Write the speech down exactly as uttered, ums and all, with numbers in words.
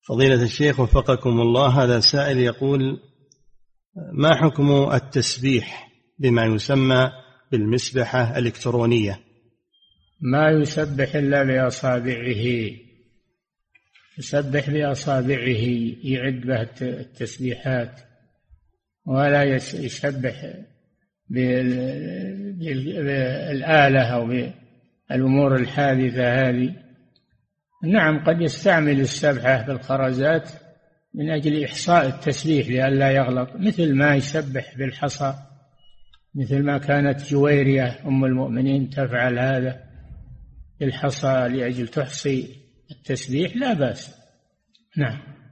فضيلة الشيخ وفقكم الله، هذا سائل يقول: ما حكم التسبيح بما يسمى بالمسبحة الإلكترونية؟ ما يسبح إلا بأصابعه، يسبح بأصابعه، يعد به التسبيحات، ولا يسبح بالآلة أو بالأمور الحادثة هذه. نعم، قد يستعمل السبحة بالخرزات من أجل إحصاء التسبيح لئلا يغلط، مثل ما يسبح بالحصى، مثل ما كانت جويرية أم المؤمنين تفعل هذا بالحصى لأجل تحصي التسبيح، لا بأس. نعم.